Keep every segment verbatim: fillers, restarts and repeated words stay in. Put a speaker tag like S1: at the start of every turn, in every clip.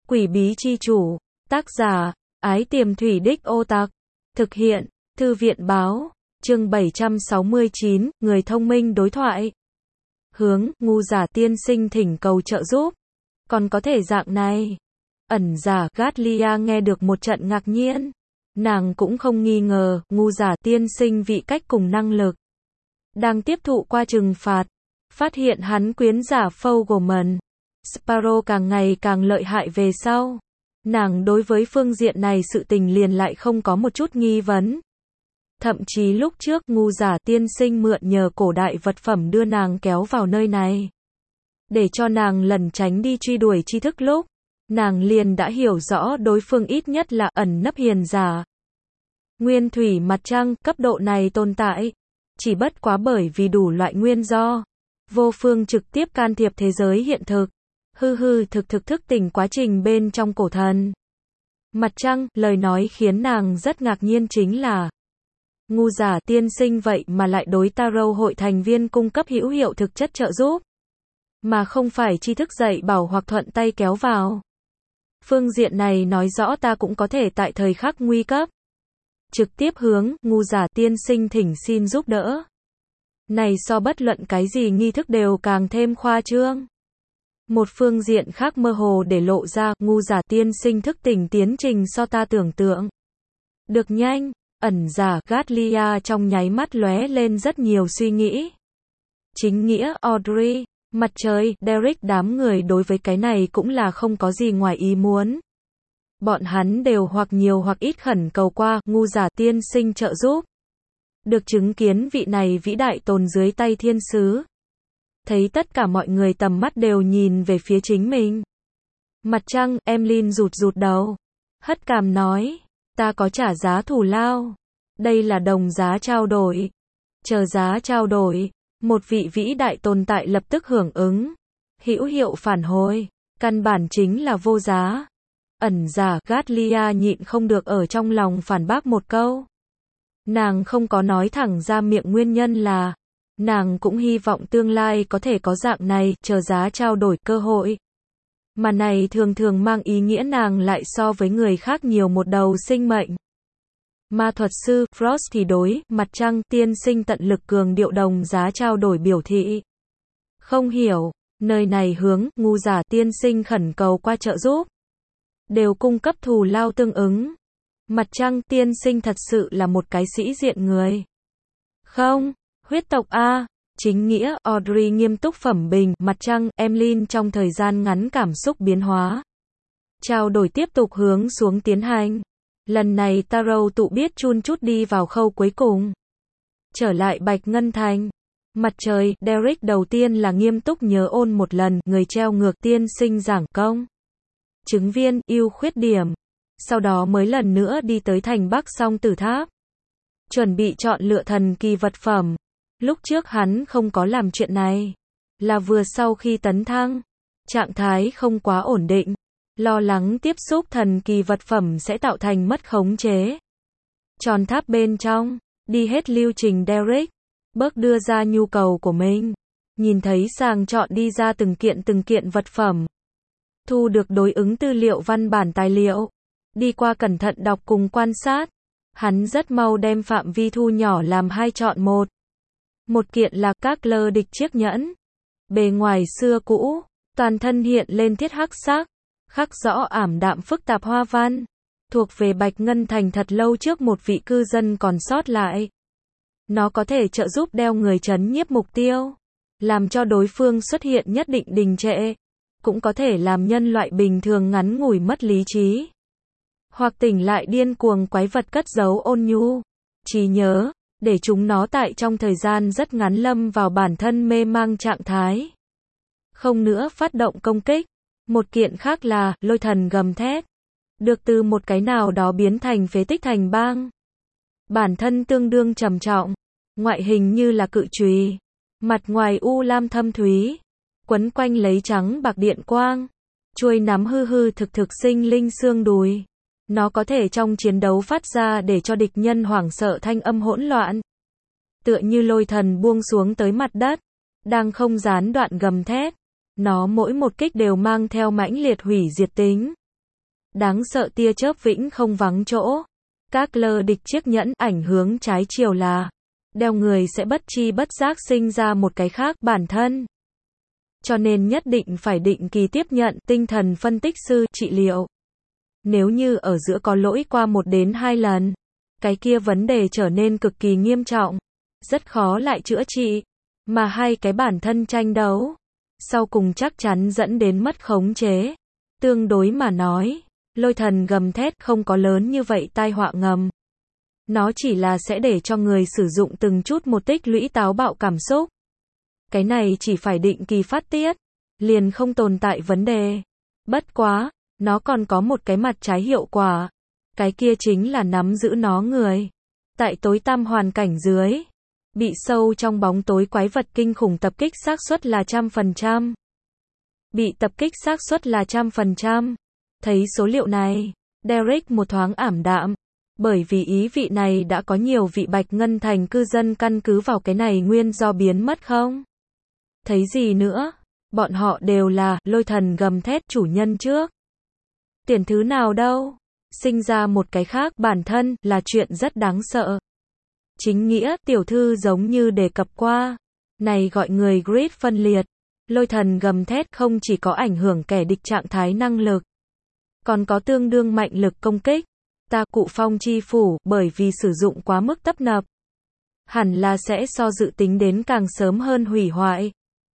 S1: Quỷ bí chi chủ, tác giả, Ái Tiềm Thủy Đích Ô Tặc, thực hiện, Thư viện báo, chương bảy trăm sáu mươi chín, người thông minh đối thoại. Hướng, ngu giả tiên sinh thỉnh cầu trợ giúp. Còn có thể dạng này. Ẩn giả, Gatlia nghe được một trận ngạc nhiên. Nàng cũng không nghi ngờ, ngu giả tiên sinh vị cách cùng năng lực. Đang tiếp thụ qua trừng phạt. Phát hiện hắn quyến giả Fogelman. Sparrow càng ngày càng lợi hại về sau. Nàng đối với phương diện này sự tình liền lại không có một chút nghi vấn. Thậm chí lúc trước ngu giả tiên sinh mượn nhờ cổ đại vật phẩm đưa nàng kéo vào nơi này. Để cho nàng lẩn tránh đi truy đuổi tri thức lúc. Nàng liền đã hiểu rõ đối phương ít nhất là ẩn nấp hiền giả. Nguyên thủy mặt trăng, cấp độ này tồn tại. Chỉ bất quá bởi vì đủ loại nguyên do. Vô phương trực tiếp can thiệp thế giới hiện thực. Hư hư thực thực thức tỉnh quá trình bên trong cổ thần. Mặt trăng, lời nói khiến nàng rất ngạc nhiên chính là ngu giả tiên sinh vậy mà lại đối Tarot hội thành viên cung cấp hữu hiệu thực chất trợ giúp. Mà không phải tri thức dạy bảo hoặc thuận tay kéo vào. Phương diện này nói rõ ta cũng có thể tại thời khắc nguy cấp. Trực tiếp hướng, ngu giả tiên sinh thỉnh xin giúp đỡ. Này so bất luận cái gì nghi thức đều càng thêm khoa trương. Một phương diện khác mơ hồ để lộ ra, ngu giả tiên sinh thức tỉnh tiến trình so ta tưởng tượng. Được nhanh, ẩn giả, Gatlia trong nháy mắt lóe lên rất nhiều suy nghĩ. Chính nghĩa, Audrey, mặt trời, Derek đám người đối với cái này cũng là không có gì ngoài ý muốn. Bọn hắn đều hoặc nhiều hoặc ít khẩn cầu qua, ngu giả tiên sinh trợ giúp. Được chứng kiến vị này vĩ đại tồn dưới tay thiên sứ. Thấy tất cả mọi người tầm mắt đều nhìn về phía chính mình. Mặt trăng, Emlyn rụt rụt đầu. Hất cằm nói, ta có trả giá thù lao. Đây là đồng giá trao đổi. Chờ giá trao đổi. Một vị vĩ đại tồn tại lập tức hưởng ứng. Hữu hiệu phản hồi. Căn bản chính là vô giá. Ẩn giả, Gatlia nhịn không được ở trong lòng phản bác một câu. Nàng không có nói thẳng ra miệng nguyên nhân là nàng cũng hy vọng tương lai có thể có dạng này, chờ giá trao đổi cơ hội. Mà này thường thường mang ý nghĩa nàng lại so với người khác nhiều một đầu sinh mệnh. Ma thuật sư, Frost thì đối, mặt trăng, tiên sinh tận lực cường điệu đồng giá trao đổi biểu thị. Không hiểu, nơi này hướng, ngu giả tiên sinh khẩn cầu qua trợ giúp. Đều cung cấp thù lao tương ứng. Mặt trăng, tiên sinh thật sự là một cái sĩ diện người. Không. Huyết tộc A, chính nghĩa, Audrey nghiêm túc phẩm bình, mặt trăng, Emlyn trong thời gian ngắn cảm xúc biến hóa. Trao đổi tiếp tục hướng xuống tiến hành. Lần này Tarot tụ biết chun chút đi vào khâu cuối cùng. Trở lại Bạch Ngân Thành. Mặt trời, Derek đầu tiên là nghiêm túc nhớ ôn một lần, người treo ngược tiên sinh giảng công. Chứng viên, ưu khuyết điểm. Sau đó mới lần nữa đi tới thành Bắc Song Tử Tháp. Chuẩn bị chọn lựa thần kỳ vật phẩm. Lúc trước hắn không có làm chuyện này. Là vừa sau khi tấn thăng. Trạng thái không quá ổn định. Lo lắng tiếp xúc thần kỳ vật phẩm sẽ tạo thành mất khống chế. Tròn tháp bên trong. Đi hết lưu trình Derek. Bước đưa ra nhu cầu của mình. Nhìn thấy sàng chọn đi ra từng kiện từng kiện vật phẩm. Thu được đối ứng tư liệu văn bản tài liệu. Đi qua cẩn thận đọc cùng quan sát. Hắn rất mau đem phạm vi thu nhỏ làm hai chọn một. Một kiện là các lơ địch chiếc nhẫn. Bề ngoài xưa cũ, toàn thân hiện lên thiết hắc sắc, khắc rõ ảm đạm phức tạp hoa văn. Thuộc về Bạch Ngân Thành thật lâu trước một vị cư dân còn sót lại. Nó có thể trợ giúp đeo người trấn nhiếp mục tiêu. Làm cho đối phương xuất hiện nhất định đình trệ. Cũng có thể làm nhân loại bình thường ngắn ngủi mất lý trí. Hoặc tỉnh lại điên cuồng quái vật cất giấu ôn nhu. Trí nhớ. Để chúng nó tại trong thời gian rất ngắn lâm vào bản thân mê mang trạng thái. Không nữa phát động công kích. Một kiện khác là, lôi thần gầm thét. Được từ một cái nào đó biến thành phế tích thành bang. Bản thân tương đương trầm trọng. Ngoại hình như là cự chùy. Mặt ngoài u lam thâm thúy. Quấn quanh lấy trắng bạc điện quang. Chuôi nắm hư hư thực thực sinh linh xương đùi. Nó có thể trong chiến đấu phát ra để cho địch nhân hoảng sợ thanh âm hỗn loạn. Tựa như lôi thần buông xuống tới mặt đất. Đang không gián đoạn gầm thét. Nó mỗi một kích đều mang theo mãnh liệt hủy diệt tính. Đáng sợ tia chớp vĩnh không vắng chỗ. Các lơ địch chiếc nhẫn ảnh hướng trái chiều là đeo người sẽ bất chi bất giác sinh ra một cái khác bản thân. Cho nên nhất định phải định kỳ tiếp nhận tinh thần phân tích sư trị liệu. Nếu như ở giữa có lỗi qua một đến hai lần, cái kia vấn đề trở nên cực kỳ nghiêm trọng, rất khó lại chữa trị, mà hai cái bản thân tranh đấu, sau cùng chắc chắn dẫn đến mất khống chế. Tương đối mà nói, lôi thần gầm thét không có lớn như vậy tai họa ngầm. Nó chỉ là sẽ để cho người sử dụng từng chút một tích lũy táo bạo cảm xúc. Cái này chỉ phải định kỳ phát tiết, liền không tồn tại vấn đề. Bất quá, nó còn có một cái mặt trái hiệu quả. Cái kia chính là nắm giữ nó người. Tại tối tăm hoàn cảnh dưới, bị sâu trong bóng tối quái vật kinh khủng tập kích xác suất là trăm phần trăm. Bị tập kích xác suất là trăm phần trăm. Thấy số liệu này, Derek một thoáng ảm đạm. Bởi vì ý vị này đã có nhiều vị Bạch Ngân Thành cư dân căn cứ vào cái này nguyên do biến mất không? Thấy gì nữa? Bọn họ đều là lôi thần gầm thét chủ nhân trước. Tiền thứ nào đâu? Sinh ra một cái khác bản thân là chuyện rất đáng sợ. Chính nghĩa tiểu thư giống như đề cập qua. Này gọi người grid phân liệt. Lôi thần gầm thét không chỉ có ảnh hưởng kẻ địch trạng thái năng lực, còn có tương đương mạnh lực công kích. Ta cụ phong chi phủ bởi vì sử dụng quá mức tấp nập, hẳn là sẽ so dự tính đến càng sớm hơn hủy hoại.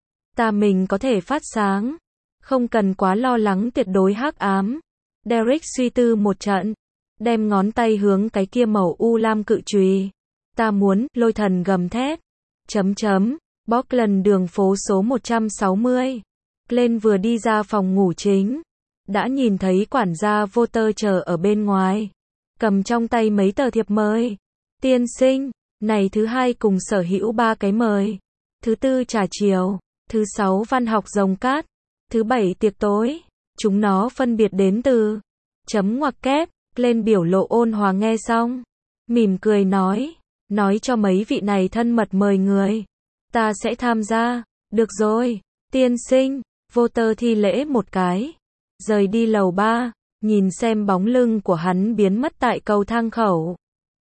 S1: Ta mình có thể phát sáng, không cần quá lo lắng tuyệt đối hắc ám. Derek suy tư một trận, đem ngón tay hướng cái kia màu u lam cự chùy. Ta muốn, lôi thần gầm thét. Chấm chấm, Bockland đường phố số một trăm sáu mươi. Glenn vừa đi ra phòng ngủ chính, đã nhìn thấy quản gia Voter chờ ở bên ngoài, cầm trong tay mấy tờ thiệp mời. Tiên sinh, này thứ hai cùng sở hữu ba cái mời. Thứ tư trà chiều, thứ sáu văn học rồng cát, thứ bảy tiệc tối. Chúng nó phân biệt đến từ chấm ngoặc kép. Lên biểu lộ ôn hòa nghe xong, mỉm cười nói, nói cho mấy vị này thân mật mời người. Ta sẽ tham gia. Được rồi, tiên sinh. Voter thi lễ một cái, rời đi lầu ba, nhìn xem bóng lưng của hắn biến mất tại cầu thang khẩu.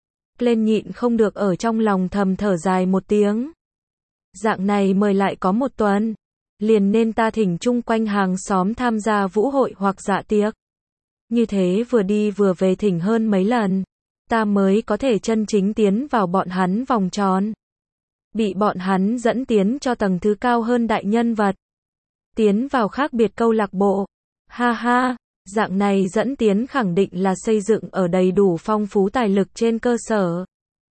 S1: Lên nhịn không được ở trong lòng thầm thở dài một tiếng. Dạng này mời lại có một tuần, liền nên ta thỉnh chung quanh hàng xóm tham gia vũ hội hoặc dạ tiệc. Như thế vừa đi vừa về thỉnh hơn mấy lần, ta mới có thể chân chính tiến vào bọn hắn vòng tròn. Bị bọn hắn dẫn tiến cho tầng thứ cao hơn đại nhân vật. Tiến vào khác biệt câu lạc bộ. Ha ha, dạng này dẫn tiến khẳng định là xây dựng ở đầy đủ phong phú tài lực trên cơ sở.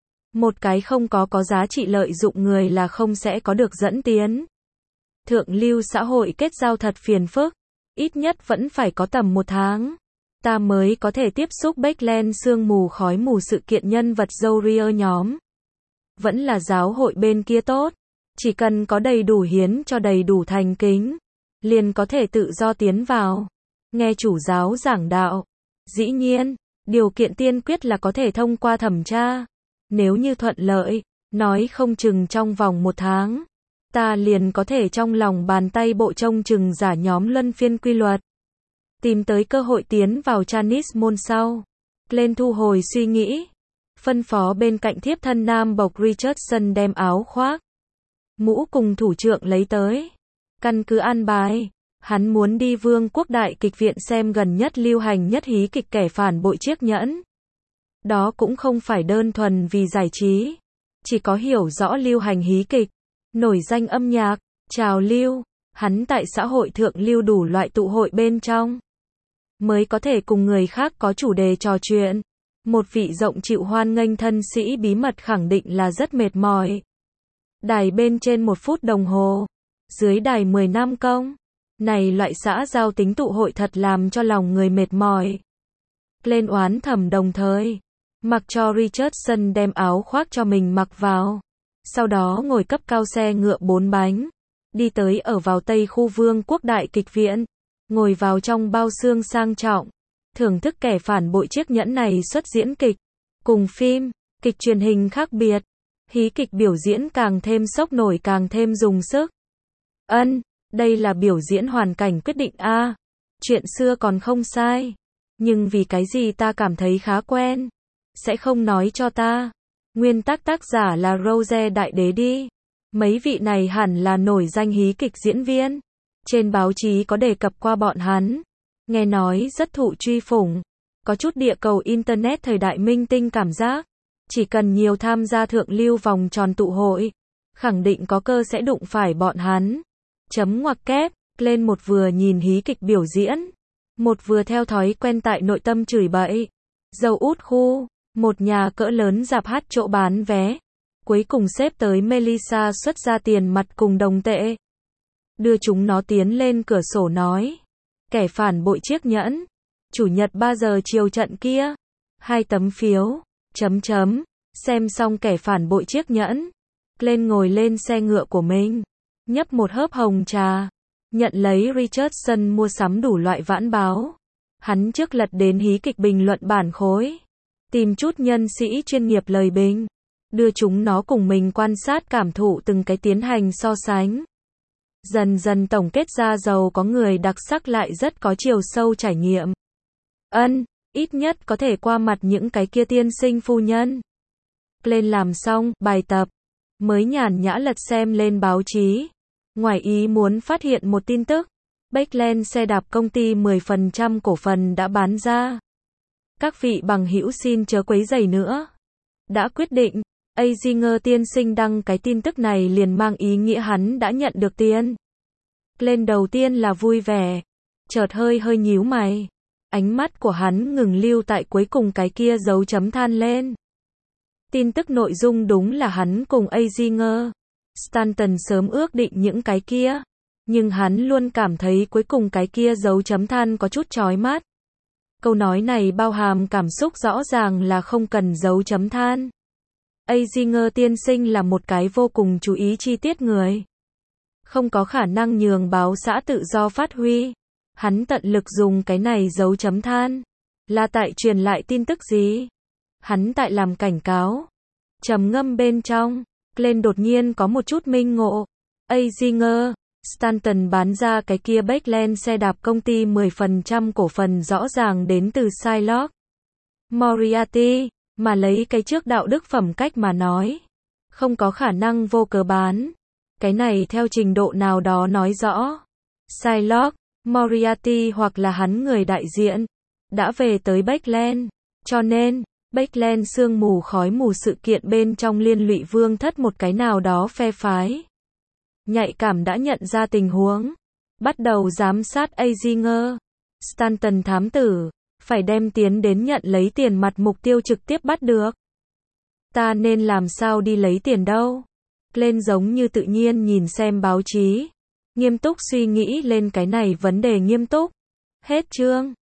S1: Một cái không có có giá trị lợi dụng người là không sẽ có được dẫn tiến. Thượng lưu xã hội kết giao thật phiền phức, ít nhất vẫn phải có tầm một tháng. Ta mới có thể tiếp xúc Backland sương mù khói mù sự kiện nhân vật Zourier nhóm. Vẫn là giáo hội bên kia tốt, chỉ cần có đầy đủ hiến cho đầy đủ thành kính, liền có thể tự do tiến vào, nghe chủ giáo giảng đạo. Dĩ nhiên, điều kiện tiên quyết là có thể thông qua thẩm tra. Nếu như thuận lợi, nói không chừng trong vòng một tháng, ta liền có thể trong lòng bàn tay bộ trông chừng giả nhóm luân phiên quy luật. Tìm tới cơ hội tiến vào Chanis môn sau. Lên thu hồi suy nghĩ. Phân phó bên cạnh thiếp thân nam bộc Richardson đem áo khoác, mũ cùng thủ trượng lấy tới. Căn cứ an bài, hắn muốn đi Vương quốc Đại kịch viện xem gần nhất lưu hành nhất hí kịch kẻ phản bội chiếc nhẫn. Đó cũng không phải đơn thuần vì giải trí, chỉ có hiểu rõ lưu hành hí kịch, nổi danh âm nhạc, trào lưu, hắn tại xã hội thượng lưu đủ loại tụ hội bên trong, mới có thể cùng người khác có chủ đề trò chuyện. Một vị rộng chịu hoan nghênh thân sĩ bí mật khẳng định là rất mệt mỏi. Đài bên trên một phút đồng hồ, dưới đài mười năm công. Này loại xã giao tính tụ hội thật làm cho lòng người mệt mỏi. Lên oán thầm đồng thời, mặc cho Richardson đem áo khoác cho mình mặc vào. Sau đó ngồi cấp cao xe ngựa bốn bánh, đi tới ở vào Tây khu Vương quốc Đại kịch viện, ngồi vào trong bao xương sang trọng. Thưởng thức kẻ phản bội chiếc nhẫn này xuất diễn kịch. Cùng phim, kịch truyền hình khác biệt. Hí kịch biểu diễn càng thêm sốc nổi càng thêm dùng sức. Ân, đây là biểu diễn hoàn cảnh quyết định a. Chuyện xưa còn không sai. Nhưng vì cái gì ta cảm thấy khá quen. Sẽ không nói cho ta. Nguyên tác tác giả là Rose Đại Đế đi. Mấy vị này hẳn là nổi danh hí kịch diễn viên. Trên báo chí có đề cập qua bọn hắn. Nghe nói rất thụ truy phủng. Có chút địa cầu Internet thời đại minh tinh cảm giác. Chỉ cần nhiều tham gia thượng lưu vòng tròn tụ hội. Khẳng định có cơ sẽ đụng phải bọn hắn. Chấm ngoặc kép, lên một vừa nhìn hí kịch biểu diễn. Một vừa theo thói quen tại nội tâm chửi bậy. Dâu út khu, một nhà cỡ lớn rạp hát chỗ bán vé. Cuối cùng xếp tới Melissa xuất ra tiền mặt cùng đồng tệ. Đưa chúng nó tiến lên cửa sổ nói. Kẻ phản bội chiếc nhẫn. Chủ nhật ba giờ chiều trận kia. Hai tấm phiếu. Chấm chấm. Xem xong kẻ phản bội chiếc nhẫn. Lên ngồi lên xe ngựa của mình. Nhấp một hớp hồng trà. Nhận lấy Richardson mua sắm đủ loại vãn báo. Hắn trước lật đến hí kịch bình luận bản khối. Tìm chút nhân sĩ chuyên nghiệp lời bình. Đưa chúng nó cùng mình quan sát cảm thụ từng cái tiến hành so sánh. Dần dần tổng kết ra giàu có người đặc sắc lại rất có chiều sâu trải nghiệm. Ân, ít nhất có thể qua mặt những cái kia tiên sinh phu nhân. Lên làm xong bài tập. Mới nhàn nhã lật xem lên báo chí. Ngoài ý muốn phát hiện một tin tức. Backland xe đạp công ty mười phần trăm cổ phần đã bán ra. Các vị bằng hữu xin chớ quấy rầy nữa. Đã quyết định. Azinger tiên sinh đăng cái tin tức này liền mang ý nghĩa hắn đã nhận được tiền. Lên đầu tiên là vui vẻ. Chợt hơi hơi nhíu mày. Ánh mắt của hắn ngừng lưu tại cuối cùng cái kia dấu chấm than lên. Tin tức nội dung đúng là hắn cùng Azinger Stanton sớm ước định những cái kia. Nhưng hắn luôn cảm thấy cuối cùng cái kia dấu chấm than có chút chói mắt. Câu nói này bao hàm cảm xúc rõ ràng là không cần dấu chấm than. Azinger tiên sinh là một cái vô cùng chú ý chi tiết người. Không có khả năng nhường báo xã tự do phát huy. Hắn tận lực dùng cái này dấu chấm than. Là tại truyền lại tin tức gì? Hắn tại làm cảnh cáo. Trầm ngâm bên trong. Lên đột nhiên có một chút minh ngộ. Azinger Stanton bán ra cái kia Backland xe đạp công ty mười phần trăm cổ phần rõ ràng đến từ Shylock Moriarty. Mà lấy cái trước đạo đức phẩm cách mà nói. Không có khả năng vô cớ bán. Cái này theo trình độ nào đó nói rõ. Shylock Moriarty hoặc là hắn người đại diện. Đã về tới Backland. Cho nên, Backland sương mù khói mù sự kiện bên trong liên lụy vương thất một cái nào đó phe phái. Nhạy cảm đã nhận ra tình huống. Bắt đầu giám sát Azinger Stanton thám tử. Phải đem tiến đến nhận lấy tiền mặt mục tiêu trực tiếp bắt được. Ta nên làm sao đi lấy tiền đâu? Lên giống như tự nhiên nhìn xem báo chí. Nghiêm túc suy nghĩ lên cái này vấn đề nghiêm túc. Hết chương.